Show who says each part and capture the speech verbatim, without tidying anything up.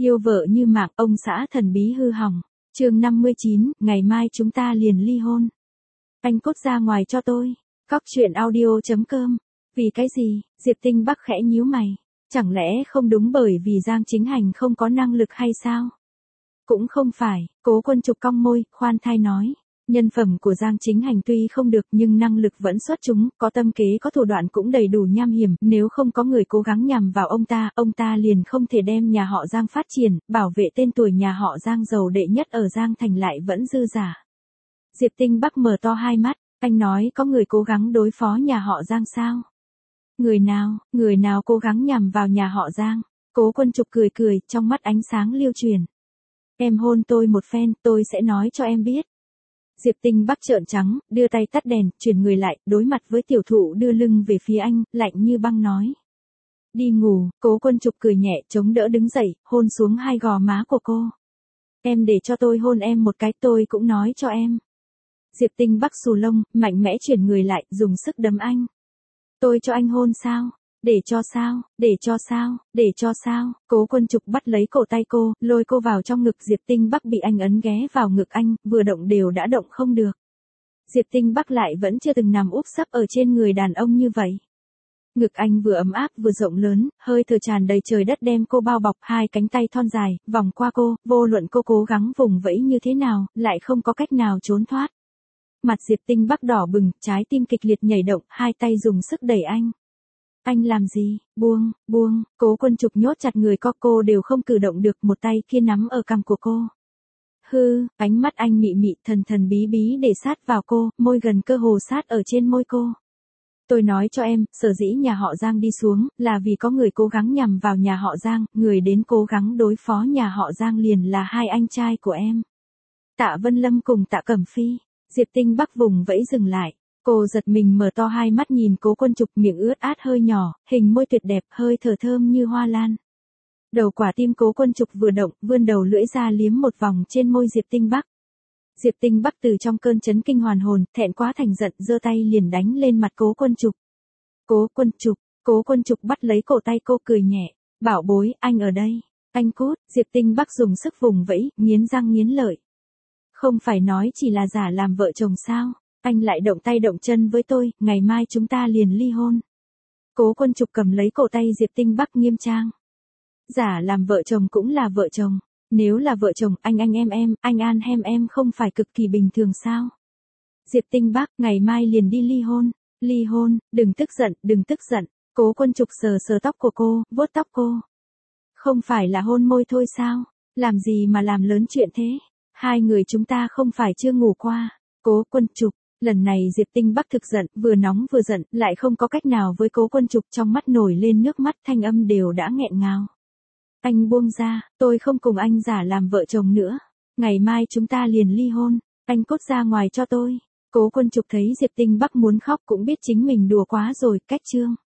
Speaker 1: Yêu vợ như mạng, ông xã thần bí hư hỏng. Chương năm mươi chín, ngày mai chúng ta liền ly hôn. Anh cút ra ngoài cho tôi. Cóc truyện audio chấm com. Vì cái gì? Diệp Tinh Bắc khẽ nhíu mày. Chẳng lẽ không đúng bởi vì Giang Chính Hành không có năng lực hay sao? Cũng không phải, Cố Quân Trục cong môi, khoan thai nói. Nhân phẩm của Giang Chính Hành tuy không được nhưng năng lực vẫn xuất chúng, có tâm kế có thủ đoạn cũng đầy đủ nham hiểm, nếu không có người cố gắng nhằm vào ông ta, ông ta liền không thể đem nhà họ Giang phát triển, bảo vệ tên tuổi nhà họ Giang giàu đệ nhất ở Giang Thành lại vẫn dư giả. Diệp Tinh Bắc mở to hai mắt, anh nói có người cố gắng đối phó nhà họ Giang sao? Người nào, người nào cố gắng nhằm vào nhà họ Giang? Cố Quân Trục cười cười, trong mắt ánh sáng lưu truyền. Em hôn tôi một phen, tôi sẽ nói cho em biết. Diệp Tinh Bắc trợn trắng, đưa tay tắt đèn, chuyển người lại, đối mặt với tiểu thụ đưa lưng về phía anh, lạnh như băng nói. Đi ngủ, Cố Quân Trục cười nhẹ, chống đỡ đứng dậy, hôn xuống hai gò má của cô. Em để cho tôi hôn em một cái, tôi cũng nói cho em. Diệp Tinh Bắc xù lông, mạnh mẽ chuyển người lại, dùng sức đấm anh. Tôi cho anh hôn sao? Để cho sao? Để cho sao? Để cho sao? Cố Quân Trục bắt lấy cổ tay cô, lôi cô vào trong ngực. Diệp Tinh Bắc bị anh ấn ghé vào ngực anh, vừa động đều đã động không được. Diệp Tinh Bắc lại vẫn chưa từng nằm úp sấp ở trên người đàn ông như vậy. Ngực anh vừa ấm áp vừa rộng lớn, hơi thở tràn đầy trời đất đem cô bao bọc, hai cánh tay thon dài, vòng qua cô, vô luận cô cố gắng vùng vẫy như thế nào, lại không có cách nào trốn thoát. Mặt Diệp Tinh Bắc đỏ bừng, trái tim kịch liệt nhảy động, hai tay dùng sức đẩy anh. Anh làm gì? Buông, buông, Cố Quân Trục nhốt chặt người co, cô đều không cử động được, một tay kia nắm ở cằm của cô. Hư, ánh mắt anh mị mị thần thần bí bí để sát vào cô, môi gần cơ hồ sát ở trên môi cô. Tôi nói cho em, sở dĩ nhà họ Giang đi xuống, là vì có người cố gắng nhằm vào nhà họ Giang, người đến cố gắng đối phó nhà họ Giang liền là hai anh trai của em. Tạ Vân Lâm cùng Tạ Cẩm Phi. Diệp Tinh Bắc vùng vẫy dừng lại. Cô giật mình mở to hai mắt nhìn Cố Quân Trục, miệng ướt át hơi nhỏ, hình môi tuyệt đẹp, hơi thở thơm như hoa lan. Đầu quả tim Cố Quân Trục vừa động, vươn đầu lưỡi ra liếm một vòng trên môi Diệp Tinh Bắc. Diệp Tinh Bắc từ trong cơn chấn kinh hoàn hồn, thẹn quá thành giận, giơ tay liền đánh lên mặt Cố Quân Trục. Cố Quân Trục, Cố Quân Trục bắt lấy cổ tay cô cười nhẹ, bảo bối, anh ở đây, anh cút. Diệp Tinh Bắc dùng sức vùng vẫy, nghiến răng nghiến lợi. Không phải nói chỉ là giả làm vợ chồng sao? Anh lại động tay động chân với tôi, ngày mai chúng ta liền ly hôn. Cố Quân Trục cầm lấy cổ tay Diệp Tinh Bắc nghiêm trang. Giả làm vợ chồng cũng là vợ chồng. Nếu là vợ chồng, anh anh em em, anh an hem em không phải cực kỳ bình thường sao? Diệp Tinh Bắc, ngày mai liền đi ly hôn. Ly hôn, đừng tức giận, đừng tức giận. Cố Quân Trục sờ sờ tóc của cô, vuốt tóc cô. Không phải là hôn môi thôi sao? Làm gì mà làm lớn chuyện thế? Hai người chúng ta không phải chưa ngủ qua. Cố Quân Trục. Lần này Diệp Tinh Bắc thực giận, vừa nóng vừa giận, lại không có cách nào với Cố Quân Trục, trong mắt nổi lên nước mắt, thanh âm đều đã nghẹn ngào. Anh buông ra, tôi không cùng anh giả làm vợ chồng nữa. Ngày mai chúng ta liền ly hôn, anh cút ra ngoài cho tôi. Cố Quân Trục thấy Diệp Tinh Bắc muốn khóc cũng biết chính mình đùa quá rồi, cách chương.